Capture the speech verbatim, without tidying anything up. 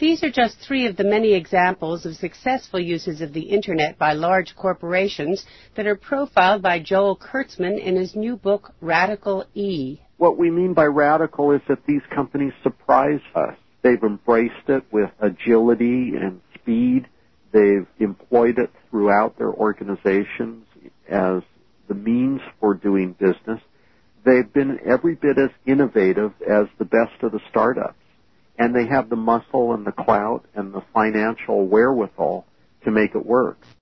These are just three of the many examples of successful uses of the Internet by large corporations that are profiled by Joel Kurtzman in his new book, Radical E. What we mean by radical is that these companies surprise us. They've embraced it with agility and speed. They've employed it throughout their organizations as the means for doing business. They've been every bit as innovative as the best of the startups. And they have the muscle and the clout and the financial wherewithal to make it work.